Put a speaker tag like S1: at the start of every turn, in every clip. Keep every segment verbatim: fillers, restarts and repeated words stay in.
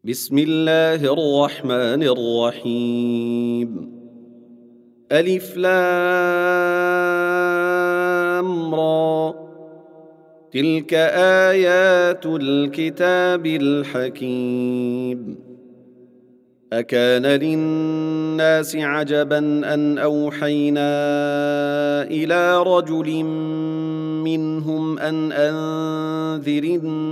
S1: بسم الله الرحمن الرحيم. ألف لام را، تلك آيات الكتاب الحكيم. أكان للناس عجبا أن أوحينا إلى رجل منهم أن أنذر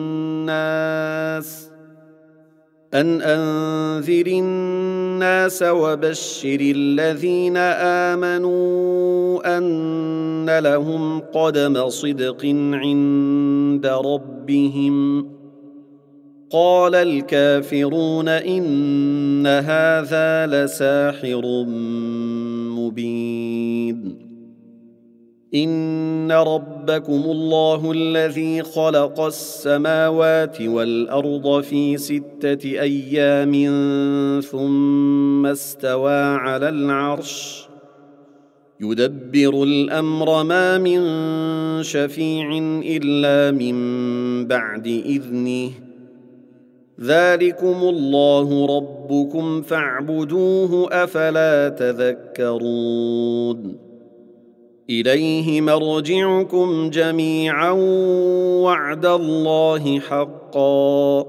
S1: الناس أن أنذر الناس وبشر الذين آمنوا أن لهم قدم صدق عند ربهم. قال الكافرون إن هذا لساحر مبين. إن ربكم الله الذي خلق السماوات والأرض في ستة أيام ثم استوى على العرش يدبر الأمر، ما من شفيع إلا من بعد إذنه. ذلكم الله ربكم فاعبدوه، أفلا تذكرون. إليه مرجعكم جميعا وعد الله حقا،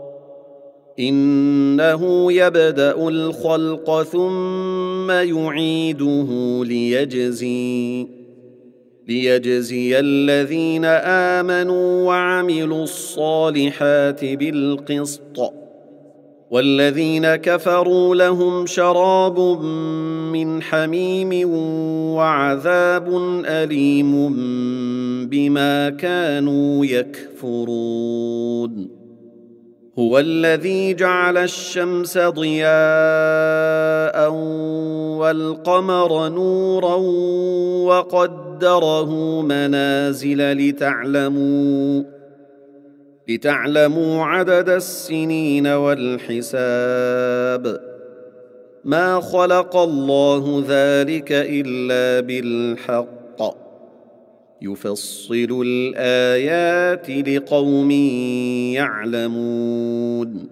S1: إنه يبدأ الخلق ثم يعيده ليجزي ليجزي الذين آمنوا وعملوا الصالحات بالقسط، والذين كفروا لهم شراب من حميم وعذاب أليم بما كانوا يكفرون. هو الذي جعل الشمس ضياء والقمر نورا وقدره منازل لتعلموا لتعلموا عدد السنين والحساب. ما خلق الله ذلك إلا بالحق، يفصل الآيات لقوم يعلمون.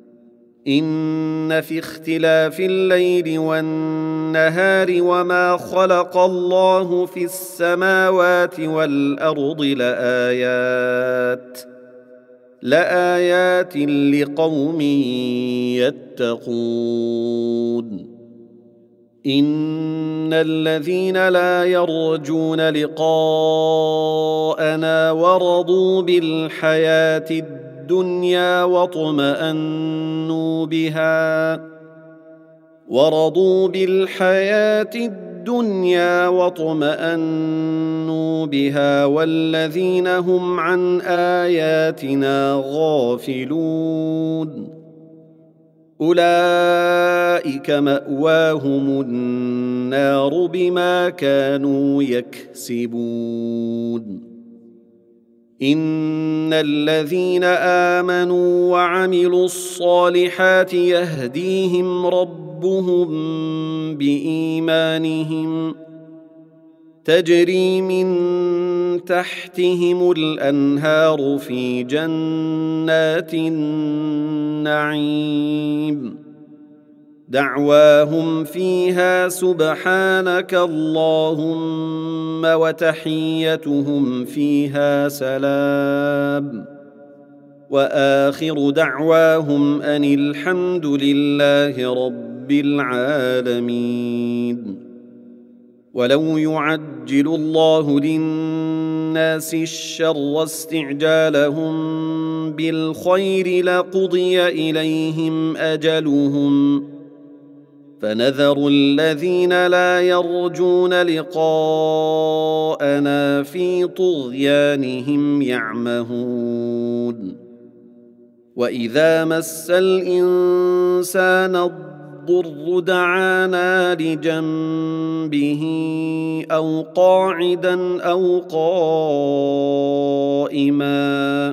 S1: إن في اختلاف الليل والنهار وما خلق الله في السماوات والأرض لآيات لآيات لقوم يتقون. إن الذين لا يرجون لقاءنا ورضوا بالحياة الدنيا واطمأنوا بها ورضوا بالحياة الدنيا واطمأنوا بها والذين هم عن آياتنا غافلون، أولئك مأواهم النار بما كانوا يكسبون. إن الذين آمنوا وعملوا الصالحات يهديهم ربهم بإيمانهم، تجري من تحتهم الأنهار في جنات النعيم، دعواهم فيها سبحانك اللهم وتحيتهم فيها سلام، وآخر دعواهم أن الحمد لله رب العالمين. ولو يعجل الله للناس الشر استعجالهم بالخير لقضي إليهم أجلهم، فنذر الذين لا يرجون لقاءنا في طغيانهم يعمهون. وإذا مس الإنسان الضر دعانا لجنبه أو قاعدا أو قائما،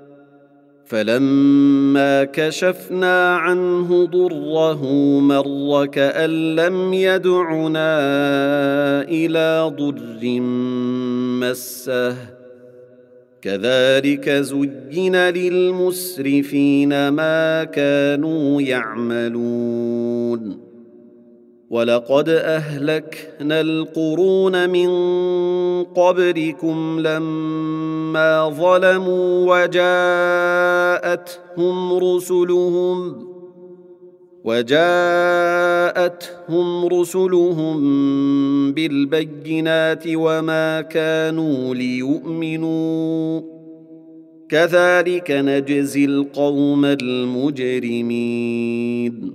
S1: فلما كشفنا عنه ضره مر كأن لم يدعنا إلى ضر مسه كذلك زين للمسرفين ما كانوا يعملون ولقد أهلكنا القرون من قبلكم لما ظلموا وجاءتهم رسلهم وجاءتهم رسلهم بالبينات وما كانوا ليؤمنوا كذلك نجزي القوم المجرمين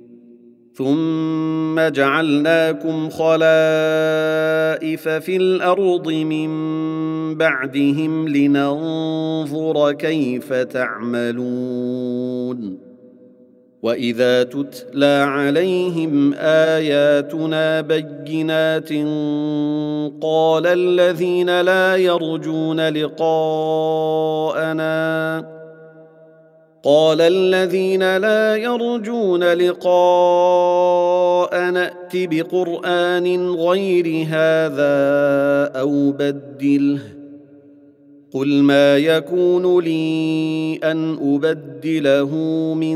S1: ثم جعلناكم خلائف في الأرض من بعدهم لننظر كيف تعملون وإذا تتلى عليهم آياتنا بينات قال الذين لا يرجون لقاءنا قال الذين لا يرجون لقاءنا ائت بقرآن غير هذا أو بدله قل ما يكون لي أن أبدله من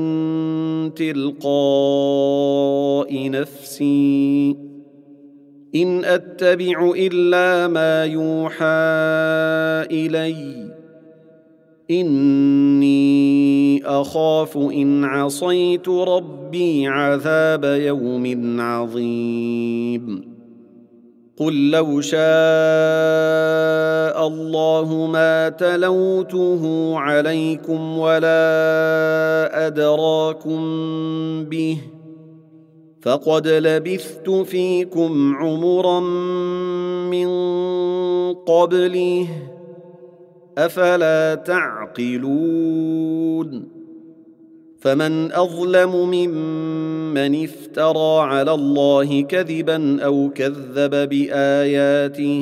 S1: تلقاء نفسي إن أتبع إلا ما يوحى إلي إني أخاف إن عصيت ربي عذاب يوم عظيم قل لو شاء الله ما تلوته عليكم ولا أدراكم به فقد لبثت فيكم عمرا من قبله أفلا تعقلون فمن أظلم ممن افترى على الله كذبا أو كذب بآياته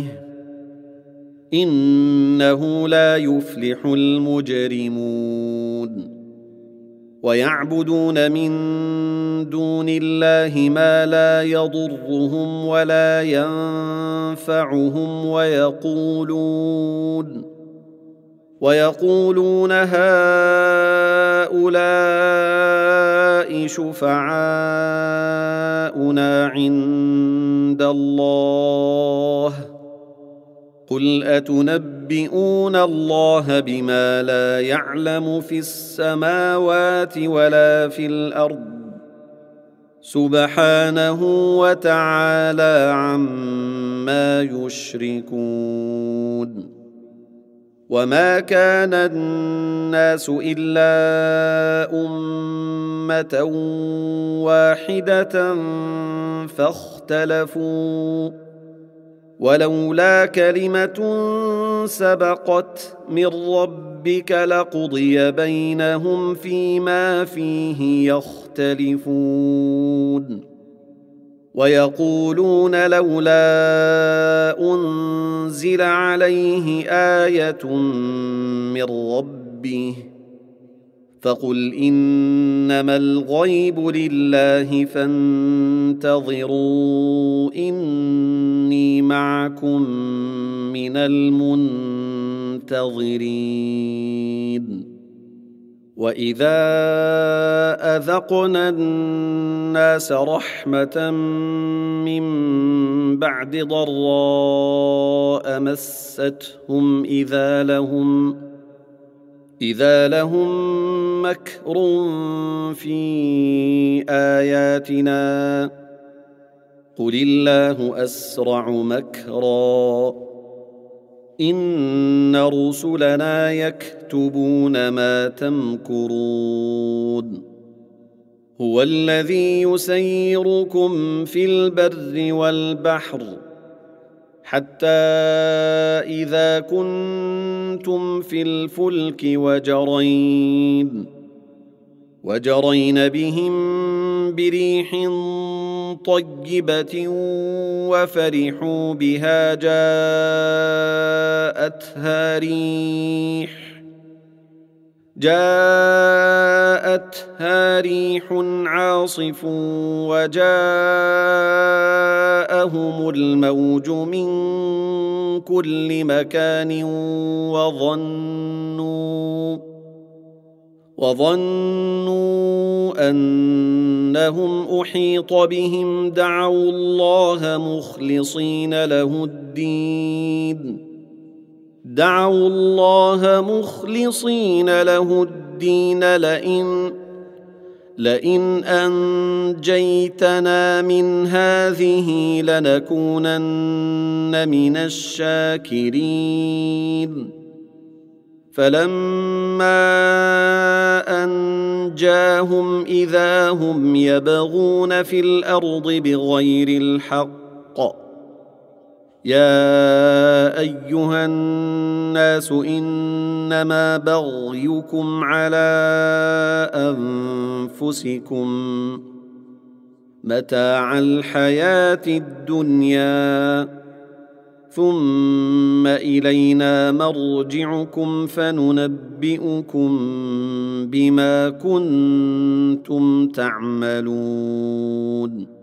S1: إنه لا يفلح المجرمون ويعبدون من دون الله ما لا يضرهم ولا ينفعهم ويقولون ويقولون هؤلاء شفعاؤنا عند الله قل أتنبئون الله بما لا يعلم في السماوات ولا في الأرض سبحانه وتعالى عما يشركون وما كان الناس إلا أمة واحدة فاختلفوا ولولا كلمة سبقت من ربك لقضي بينهم فيما فيه يختلفون ويقولون لولا أنزل عليه آية من ربه فقل إنما الغيب لله فانتظروا إني معكم من المنتظرين وإذا أذقنا الناس رحمة من بعد ضراء مستهم إذا لهم إذا لهم مكر في آياتنا قل الله أسرع مكرا إن رسلنا يكتبون ما تمكرون هو الذي يسيركم في البر والبحر حتى إذا كنتم في الفلك وجرين وجرين بهم بريح طيبة وفرحوا بها جاءتها ريح جاءتها ريح عاصف وجاءهم الموج من كل مكان وظنوا وظنوا أنهم أحيط بهم دعوا الله مخلصين له الدين دعوا الله مخلصين له الدين لئن لئن أنجيتنا من هذه لنكونن من الشاكرين فلما أنجاهم إذا هم يبغون في الأرض بغير الحق يا أيها الناس إنما بغيكم على أنفسكم متاع الحياة الدنيا ثم إلينا مرجعكم فننبئكم بما كنتم تعملون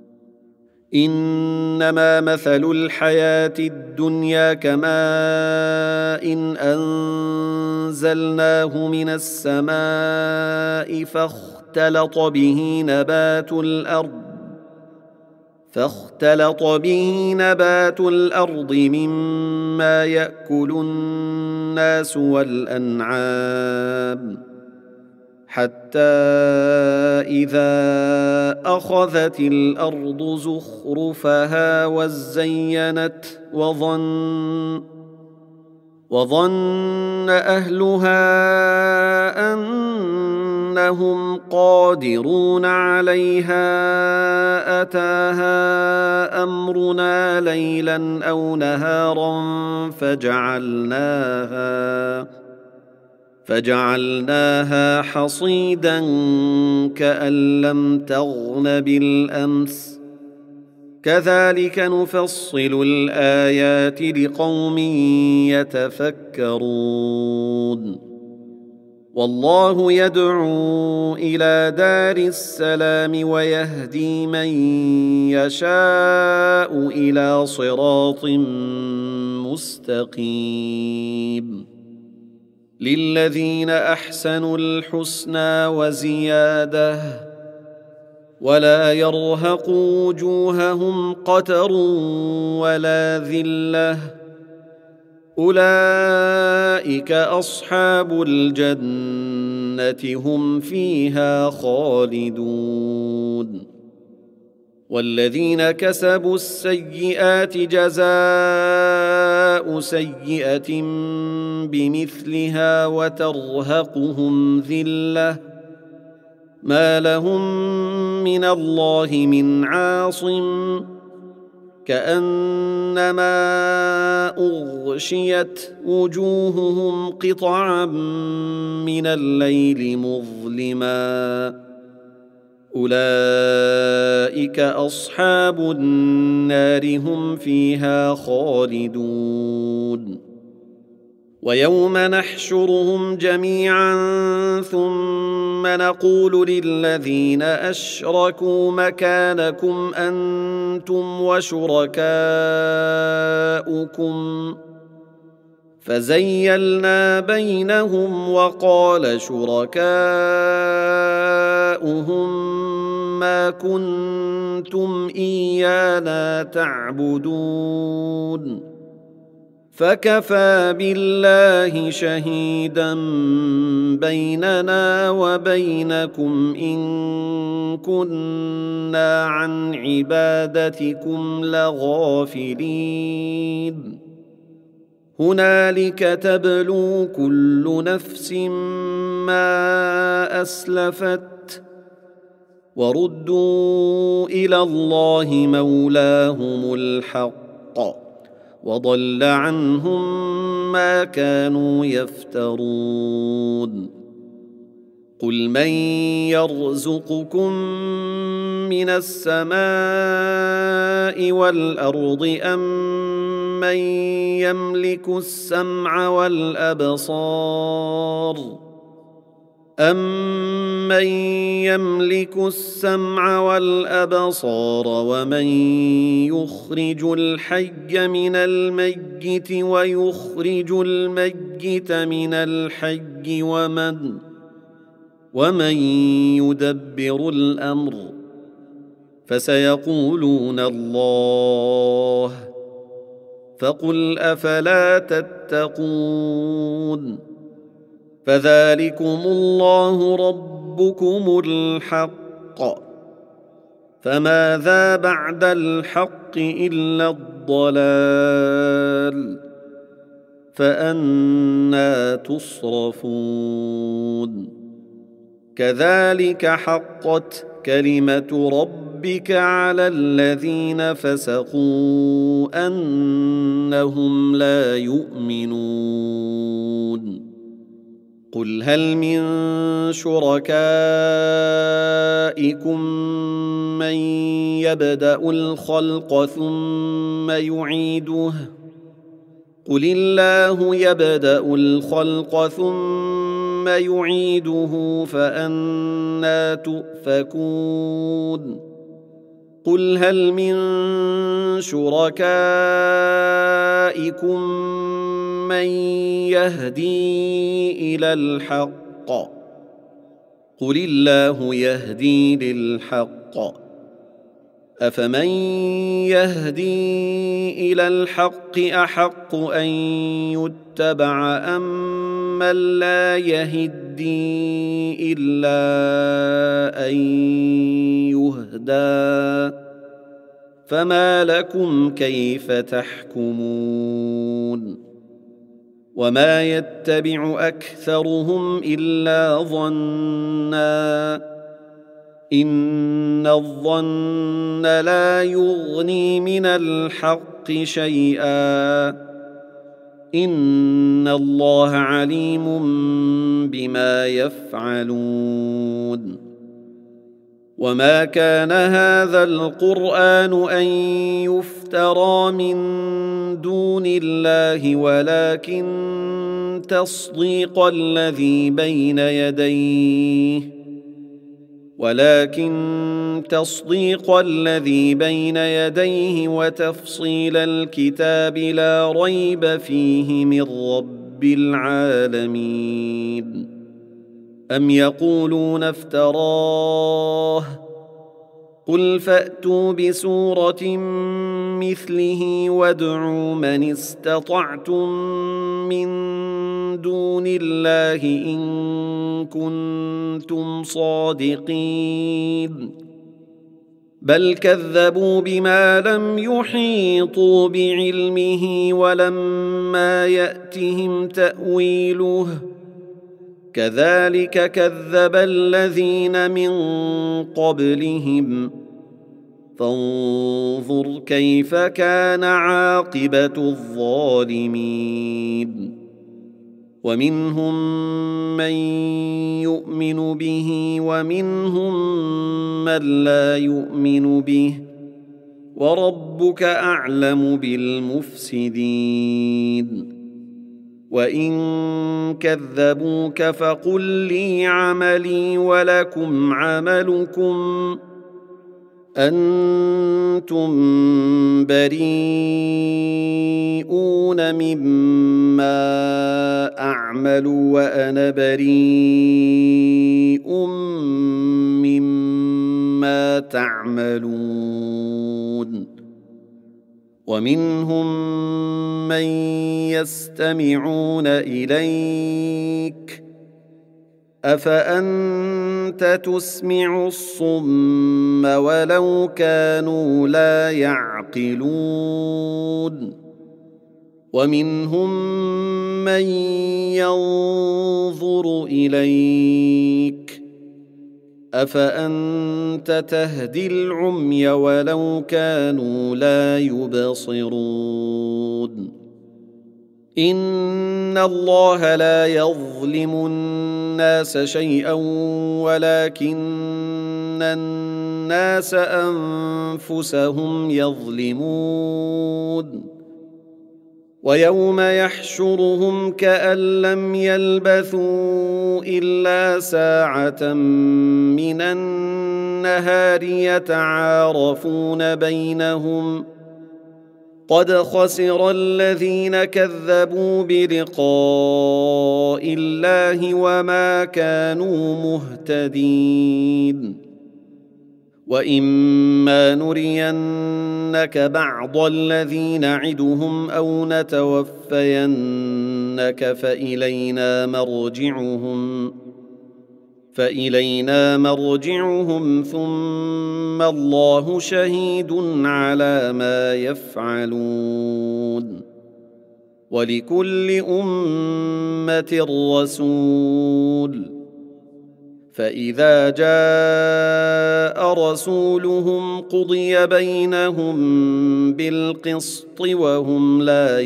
S1: إنما مثل الحياة الدنيا كماء إن أنزلناه من السماء فاختلط به نبات الأرض فاختلط به نبات الأرض مما يأكل الناس والأنعام حتى إذا أخذت الأرض زخرفها وزينت وظن وظن أهلها أنهم قادرون عليها أتاها أمرنا ليلا أو نهارا فجعلناها فجعلناها حصيدا كأن لم تغن بالأمس كذلك نفصل الآيات لقوم يتفكرون والله يدعو إلى دار السلام ويهدي من يشاء إلى صراط مستقيم للذين أحسنوا الحسنى وزيادة ولا يرهق وجوههم قتر ولا ذلة أولئك أصحاب الجنة هم فيها خالدون والذين كسبوا السيئات جزاء سيئة بمثلها وترهقهم ذلة ما لهم من الله من عاصم كأنما أغشيت وجوههم قطعا من الليل مظلما أولئك أصحاب النار هم فيها خالدون ويوم نحشرهم جميعا ثم نقول للذين أشركوا مكانكم أنتم وشركاؤكم فزيلنا بينهم وقال شركاؤهم ما كنتم إيانا تعبدون فكفى بالله شهيدا بيننا وبينكم إن كنا عن عبادتكم لغافلين هنالك تبلو كل نفس ما أسلفت وردوا إلى الله مولاهم الحق وضل عنهم ما كانوا يفترون قل من يرزقكم من السماء والأرض أم من يملك السمع والأبصار أَمَّن يَمْلِكُ السَّمْعَ وَالْأَبْصَارَ وَمَن يُخْرِجُ الْحَيَّ مِنَ الْمَيِّتِ وَيُخْرِجُ الْمَيِّتَ مِنَ الْحَيِّ وَمَن وَمَن يُدَبِّرُ الْأَمْرَ فَسَيَقُولُونَ اللَّهُ فَقُلْ أَفَلَا تَتَّقُونَ فَذَلِكُمُ اللَّهُ رَبُّكُمُ الْحَقُّ فَمَاذَا بَعْدَ الْحَقِّ إِلَّا الضَّلَالُ فَأَنَّىٰ تُصْرَفُونَ كَذَٰلِكَ حَقَّتْ كَلِمَةُ رَبِّكَ عَلَى الَّذِينَ فَسَقُوا أَنَّهُمْ لَا يُؤْمِنُونَ قُلْ هَلْ مِن شُرَكَائِكُم مَّن يَبْدَأُ الْخَلْقَ ثُمَّ يُعِيدُهُ قُلِ اللَّهُ يَبْدَأُ الْخَلْقَ ثُمَّ يُعِيدُهُ فَأَنَّىٰ تُؤْفَكُونَ قُلْ هَلْ مِن شُرَكَائِكُم مَّن يَهْدِي إِلَى الْحَقِّ قُلِ اللَّهُ يَهْدِي لِلْحَقِّ أَفَمَن يَهْدِي إِلَى الْحَقِّ أَحَقُّ أَن يُتَّبَعَ أَمَّن لَّا يَهِدِّي إِلَّا أَن يُهْدَىٰ فَمَا لَكُمْ كَيْفَ تَحْكُمُونَ وَمَا يَتَّبِعُ أَكْثَرُهُمْ إِلَّا ظَنًّا إِنَّ الظَّنَّ لَا يُغْنِي مِنَ الْحَقِّ شَيْئًا إِنَّ اللَّهَ عَلِيمٌ بِمَا يَفْعَلُونَ وَمَا كَانَ هَٰذَا الْقُرْآنُ أَن يُفْتَرَىٰ مِن دُونِ اللَّهِ وَلَٰكِن تَصْدِيقَ الَّذِي بَيْنَ يَدَيْهِ ولكن تصديق الذي بين يديه وتفصيل الكتاب لا ريب فيه من رب العالمين أم يقولون افتراه قل فأتوا بسورة مثله وادعوا من استطعتم من دون الله إن كنتم صادقين بل كذبوا بما لم يحيطوا بعلمه ولما يأتهم تأويله كذلك كذب الذين من قبلهم فانظر كيف كان عاقبة الظالمين ومنهم من يؤمن به ومنهم من لا يؤمن به وربك أعلم بالمفسدين وإن كذبوك فقل لي عملي ولكم عملكم أنتم بريئون مما أعمل وأنا بريء مما تعملون ومنهم من يستمعون إليك أفأنت تسمع الصم ولو كانوا لا يعقلون ومنهم من ينظر إليك أفأنت تهدي العمي ولو كانوا لا يبصرون إن الله لا يظلم الناس شيئا ولكن الناس أنفسهم يظلمون ويوم يحشرهم كأن لم يلبثوا إلا ساعة من النهار يتعارفون بينهم قد خسر الذين كذبوا بلقاء الله وما كانوا مهتدين وإما نرينك بعض الذي نعدهم أو نتوفينك فإلينا مرجعهم فإلينا مرجعهم ثم الله شهيد على ما يفعلون ولكل أمة رسول فإذا جاء رسولهم قضي بينهم بالقسط وهم لا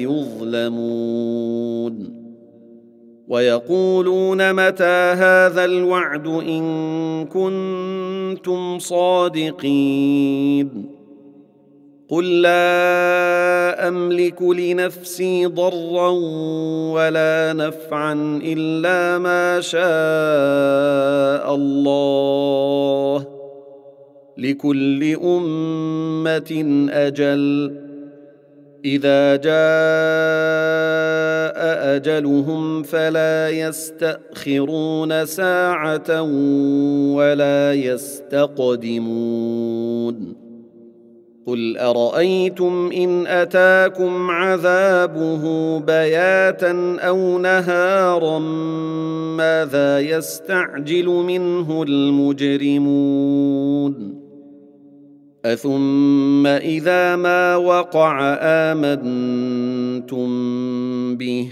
S1: يظلمون ويقولون متى هذا الوعد إن كنتم صادقين قل لا أملك لنفسي ضرا ولا نفعا إلا ما شاء الله لكل أمة أجل إذا جاء أجلهم فلا يستأخرون ساعة ولا يستقدمون قل أرأيتم إن أتاكم عذابه بياتا أو نهارا ماذا يستعجل منه المجرمون أثم إذا ما وقع آمنتم به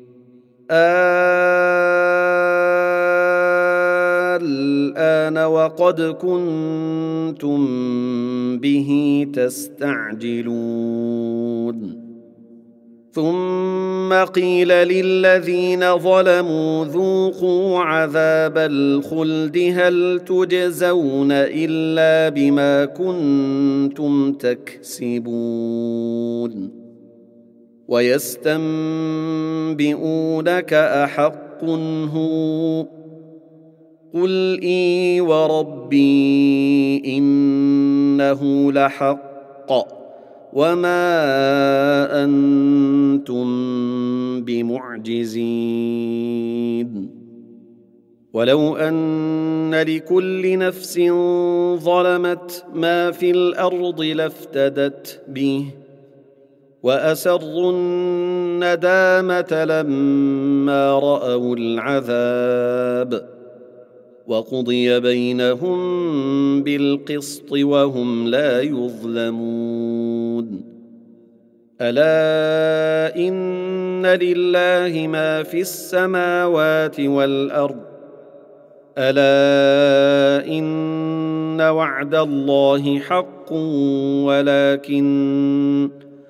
S1: الآن وقد كنتم به تستعجلون ثم قيل للذين ظلموا ذوقوا عذاب الخلد هل تجزون إلا بما كنتم تكسبون ويستنبئونك أحق هو قل إي وربي إنه لحق وما أنتم بمعجزين ولو أن لكل نفس ظلمت ما في الأرض لافتدت به وأسروا الندامة لما رأوا العذاب وقضي بينهم بالقسط وهم لا يظلمون ألا إن لله ما في السماوات والأرض ألا إن وعد الله حق ولكن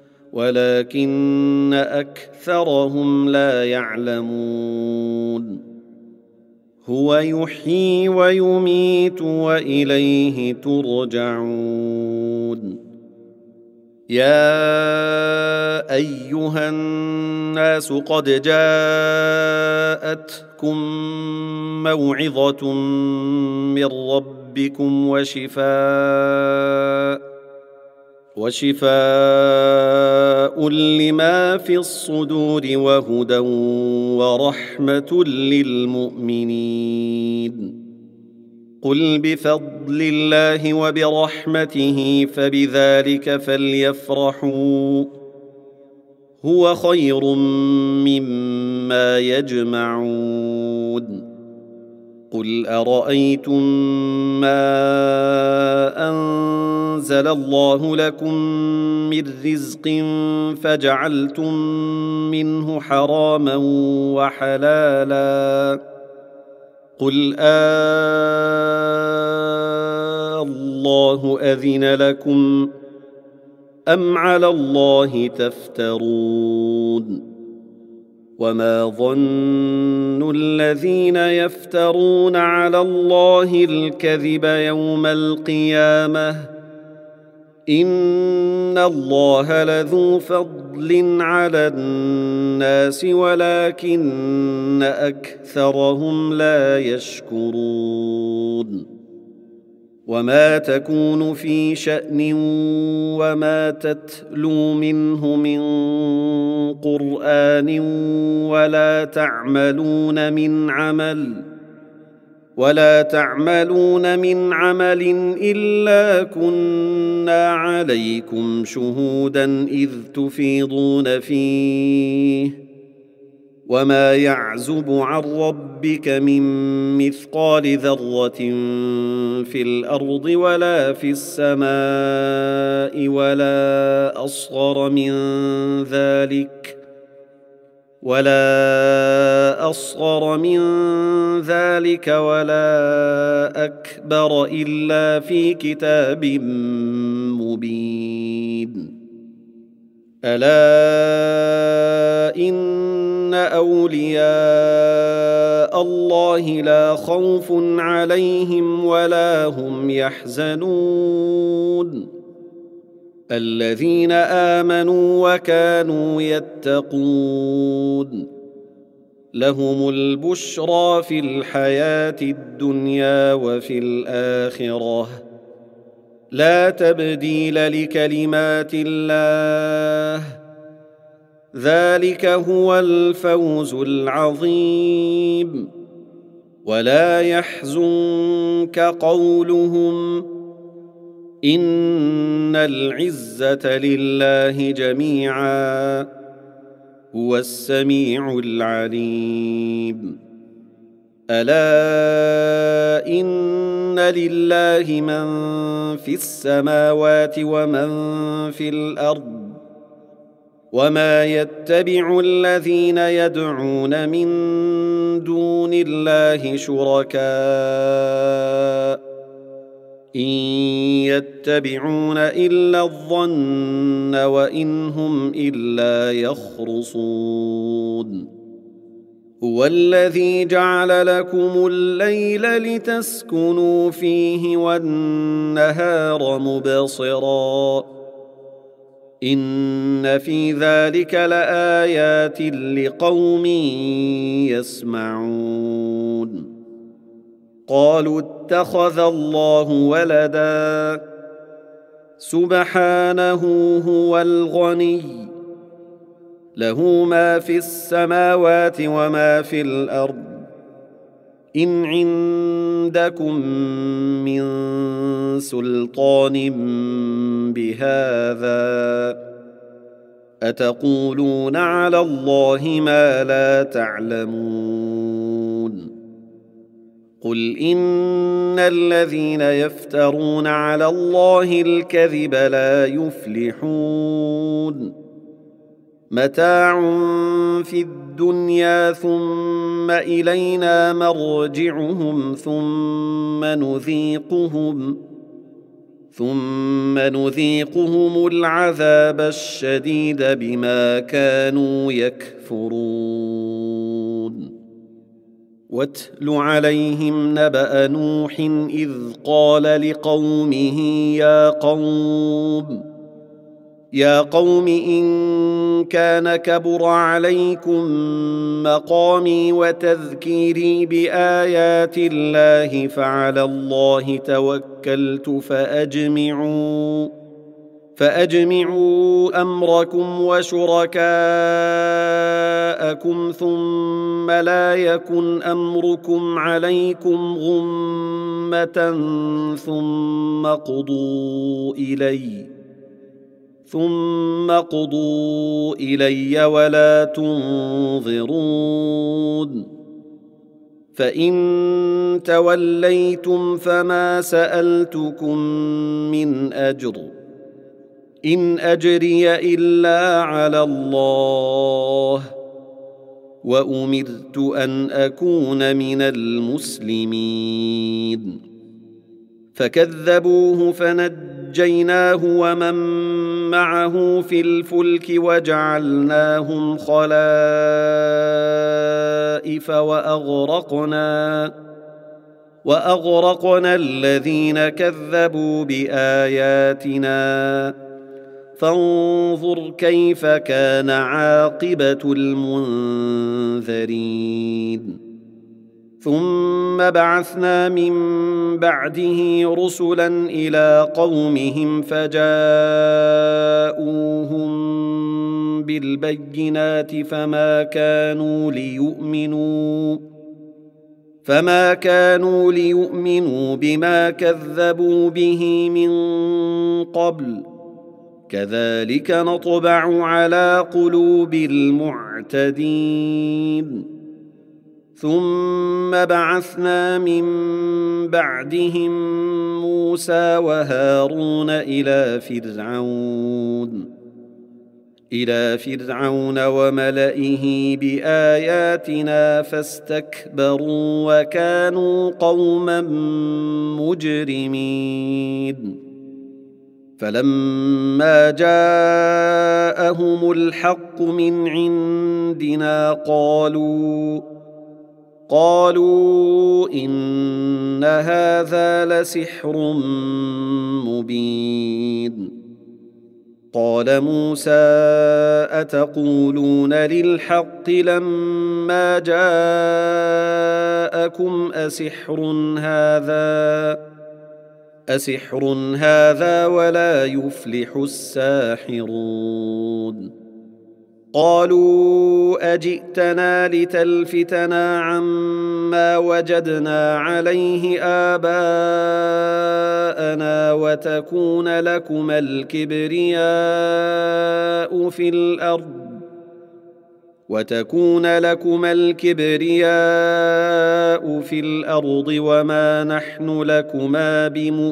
S1: ولكن أكثرهم لا يعلمون هو يحيي ويميت وإليه ترجعون يا أيها الناس قد جاءتكم موعظة من ربكم وشفاء وشفاء لما في الصدور وهدى ورحمة للمؤمنين قل بفضل الله وبرحمته فبذلك فليفرحوا هو خير مما يجمعون قل أرأيتم ما أنزل الله لكم من رزق فجعلتم منه حراما وحلالا قل آه الله أذن لكم أم على الله تفترون وما ظن الذين يفترون على الله الكذب يوم القيامة إن الله لذو فضل على الناس ولكن أكثرهم لا يشكرون وما تكون في شأن وما تتلو منه من قرآن ولا تعملون من عمل ولا تعملون من عمل إلا كنا عليكم شهودا إذ تفيضون فيه وما يعزب عن ربك من مثقال ذرة في الأرض ولا في السماء ولا أصغر من ذلك ولا أصغر من ذلك ولا أكبر إلا في كتاب مبين ألا إن أولياء الله لا خوف عليهم ولا هم يحزنون الذين آمنوا وكانوا يتقون لهم البشرى في الحياة الدنيا وفي الآخرة لا تبديل لكلمات الله ذلك هو الفوز العظيم ولا يحزنك قولهم إن العزة لله جميعا هو السميع العليم ألا إن لله من في السماوات ومن في الأرض وما يتبع الذين يدعون من دون الله شركاء إن يتبعون إلا الظن وإن هم إلا يخرصون هو الذي جعل لكم الليل لتسكنوا فيه والنهار مبصرا إن في ذلك لآيات لقوم يسمعون قالوا اتخذ الله ولدا سبحانه هو الغني له ما في السماوات وما في الأرض إن عندكم من سلطان بهذا أتقولون على الله ما لا تعلمون قل إن الذين يفترون على الله الكذب لا يفلحون متاع في الدنيا ثم إلينا مرجعهم ثم نذيقهم ثم نذيقهم العذاب الشديد بما كانوا يكفرون واتل عليهم نبأ نوح إذ قال لقومه يا قوم يا قوم إن كان كبر عليكم مقامي وتذكيري بآيات الله فعلى الله توكلت فأجمعوا فأجمعوا أمركم وشركاءكم ثم لا يكن أمركم عليكم غمة ثم قضوا إلي ثم قضوا إلي ولا تنظرون فإن توليتم فما سألتكم من أجر إن أجري إلا على الله وأمرت أن أكون من المسلمين فكذبوه فنجيناه ومن معه في الفلك وجعلناهم خلائف وأغرقنا وأغرقنا الذين كذبوا بآياتنا فانظر كيف كان عاقبة المنذرين ثم بعثنا من بعده رسلا إلى قومهم فجاءوهم بالبينات فما كانوا ليؤمنوا فما كانوا ليؤمنوا بما كذبوا به من قبل كذلك نطبع على قلوب المعتدين ثم بعثنا من بعدهم موسى وهارون إلى فرعون إلى فرعون وملئه بآياتنا فاستكبروا وكانوا قوما مجرمين فلما جاءهم الحق من عندنا قالوا قالوا إن هذا لسحر مبين قال موسى أتقولون للحق لما جاءكم أسحر هذا أسحر هذا ولا يفلح الساحرون قالوا أجئتنا لتلفتنا عما وجدنا عليه آباءنا وتكون لكما الكبرياء في الأرض وتكون لكما الكبرياء في الأرض وما نحن لكما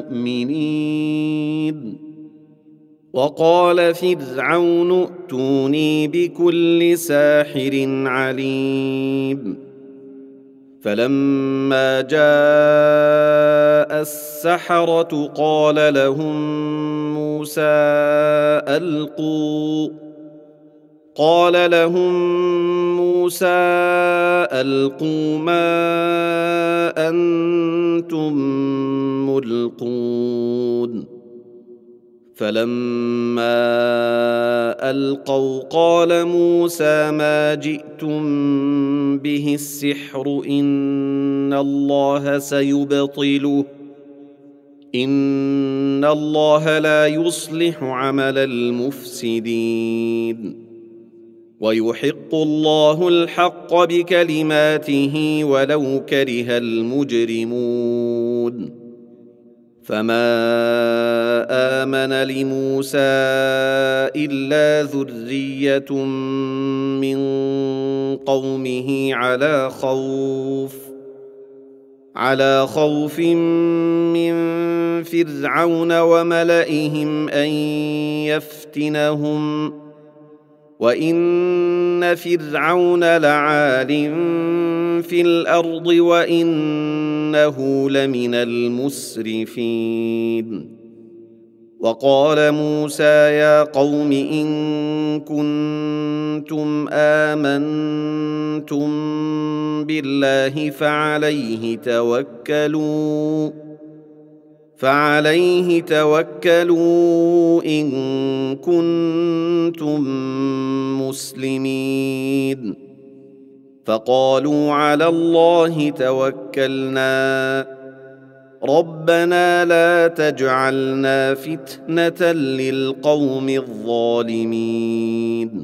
S1: بمؤمنين وقال فرعون ائتوني بكل ساحر عليم فلما جاء السحرة قال لهم موسى ألقوا قال لهم موسى ألقوا ما أنتم ملقون فلما ألقوا قال موسى ما جئتم به السحر إن الله سيبطله إن الله لا يصلح عمل المفسدين ويحق الله الحق بكلماته ولو كره المجرمون فما آمن لموسى إلا ذرية من قومه على خوف على خوف من فرعون وملئهم أن يفتنهم وإن فرعون لعال في الأرض وإنه لمن المسرفين وقال موسى يا قوم إن كنتم آمنتم بالله فعليه توكلوا فعليه توكلوا إن كنتم مسلمين فقالوا على الله توكلنا ربنا لا تجعلنا فتنة للقوم الظالمين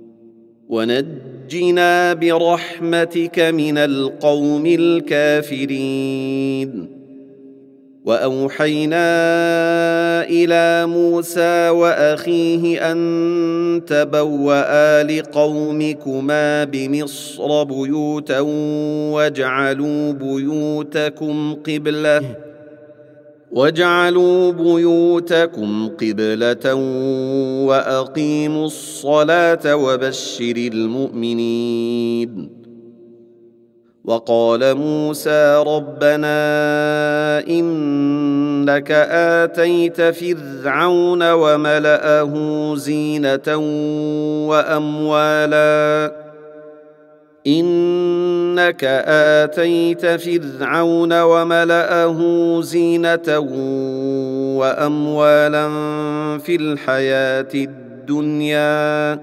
S1: ونجنا برحمتك من القوم الكافرين وأوحينا إلى موسى وأخيه أن تبوأ لقومكما بمصر بيوتا واجعلوا بيوتكم قبلة واجعلوا بيوتكم قبلة وأقيموا الصلاة وبشر المؤمنين وقال موسى ربنا إنك آتيت فرعون وملأه زينة وأموالا إنك آتيت فرعون وملأه زينة وأموالا في الحياة الدنيا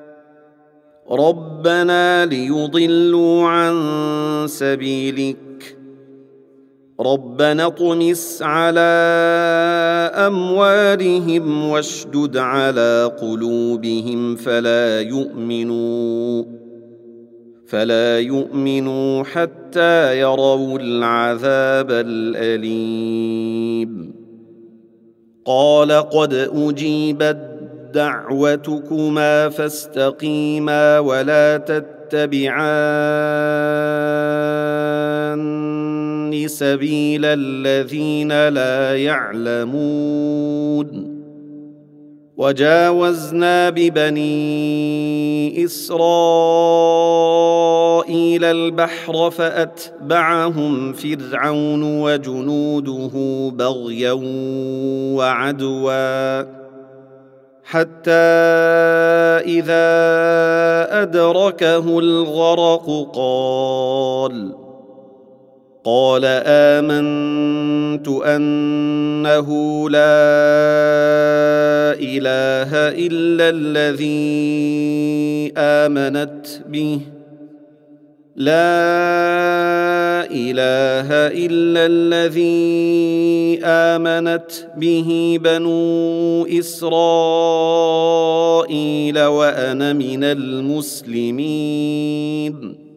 S1: ربنا ليضلوا عن سبيلك ربنا اطمس على أموالهم واشدد على قلوبهم فلا يؤمنوا فلا يؤمنوا حتى يروا العذاب الأليم قال قد أجيبت دعوتكما فاستقيما ولا تتبعان سبيل الذين لا يعلمون وجاوزنا ببني إسرائيل البحر فأتبعهم فرعون وجنوده بغيا وعدوا حتى إذا أدركه الغرق قال قال آمنت أنه لا إله إلا الذي آمنت به لا إله إلا الذي آمنت به بنو إسرائيل وأنا من المسلمين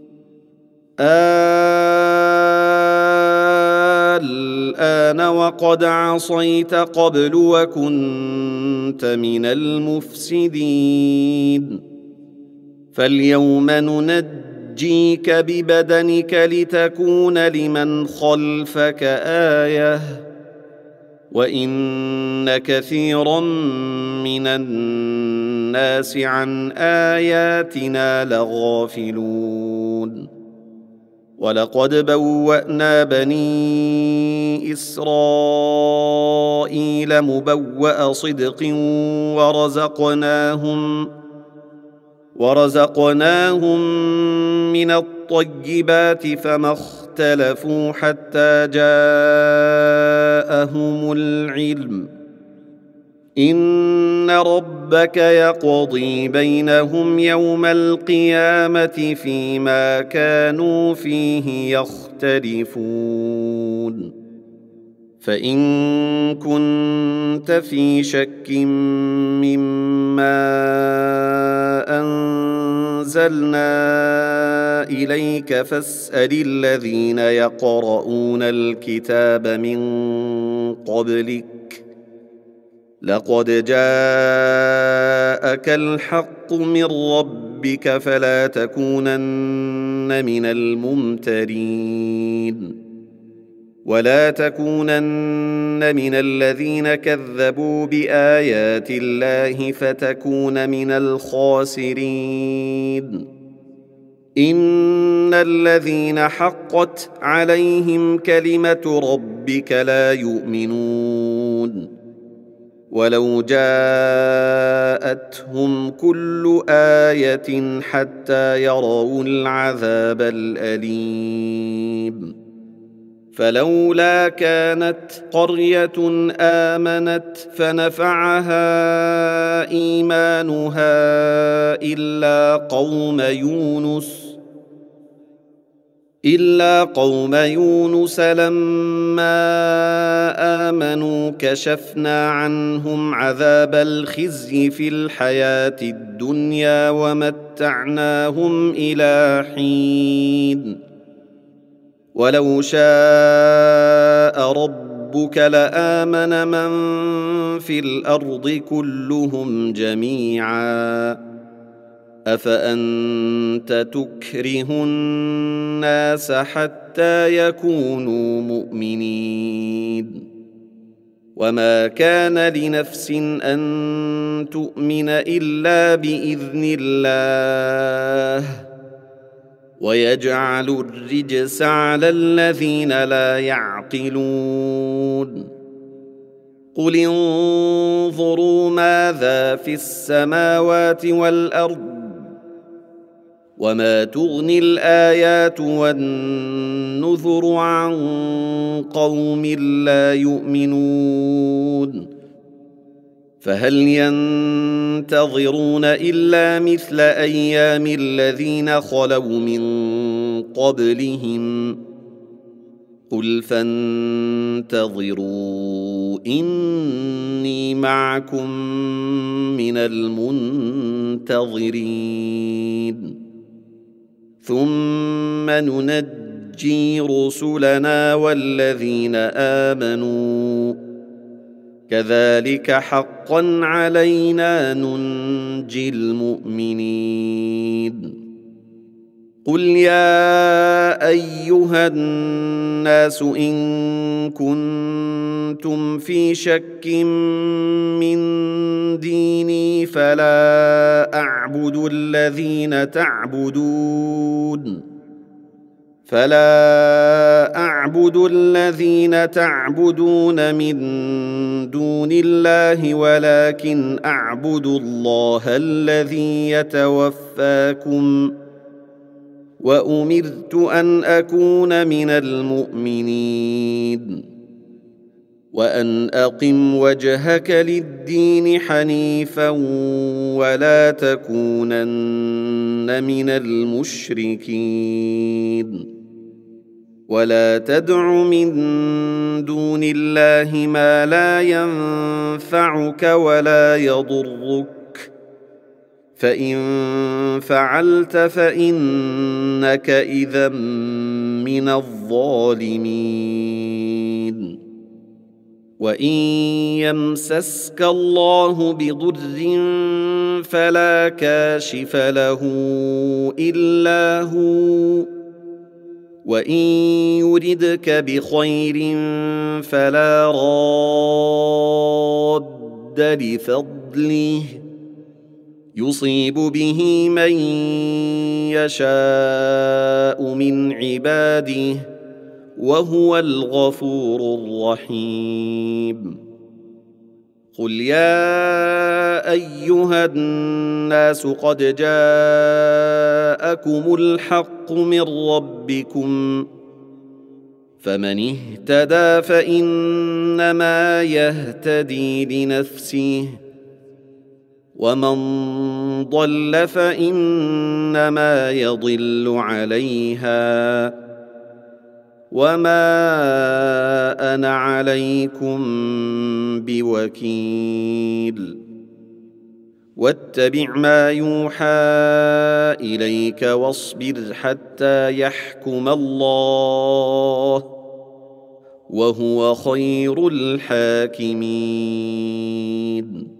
S1: الآن وقد عصيت قبل وكنت من المفسدين فاليوم ننجيك ببدنك لتكون لمن خلفك آية وإن كثيرا من الناس عن آياتنا لغافلون ولقد بوأنا بني إسرائيل مبوأ صدق ورزقناهم ورزقناهم من الطيبات فما اختلفوا حتى جاءهم العلم إن ربك يقضي بينهم يوم القيامة فيما كانوا فيه يختلفون فإن كنت في شك مما أنزلنا إليك فاسأل الذين يقرؤون الكتاب من قبلك لقد جاءك الحق من ربك فلا تكونن من الممترين ولا تكونن من الذين كذبوا بآيات الله فتكون من الخاسرين إن الذين حقت عليهم كلمة ربك لا يؤمنون ولو جاءتهم كل آية حتى يروا العذاب الأليم فلولا كانت قرية آمنت فنفعها إيمانها إلا قوم يونس إلا قوم يونس لما آمنوا كشفنا عنهم عذاب الخزي في الحياة الدنيا ومتعناهم إلى حين ولو شاء ربك لآمن من في الأرض كلهم جميعا أفأنت تكره الناس حتى يكونوا مؤمنين وما كان لنفس أن تؤمن إلا بإذن الله ويجعل الرجس على الذين لا يعقلون قل انظروا ماذا في السماوات والأرض وما تغني الآيات والنذر عن قوم لا يؤمنون فهل ينتظرون إلا مثل أيام الذين خلوا من قبلهم قل فانتظروا إني معكم من المنتظرين ثم ننجي رسلنا والذين آمنوا كذلك حقا علينا ننجي المؤمنين قل يا أيها الناس إن كنتم في شك من ديني فلا أعبد الذين تعبدون فلا أعبد الذين تعبدون من دون الله ولكن أعبد الله الذي يتوفاكم وأمرت أن أكون من المؤمنين وأن أقم وجهك للدين حنيفا ولا تكونن من المشركين ولا تدع من دون الله ما لا ينفعك ولا يضرك فإن فعلت فإنك إذا من الظالمين وإن يمسسك الله بضر فلا كاشف له إلا هو وإن يردك بخير فلا راد لفضله يصيب به من يشاء من عباده وهو الغفور الرحيم قل يا أيها الناس قد جاءكم الحق من ربكم فمن اهتدى فإنما يهتدي لنفسه ومن ضل فإنما يضل عليها وما أنا عليكم بوكيل واتبع ما يوحى إليك واصبر حتى يحكم الله وهو خير الحاكمين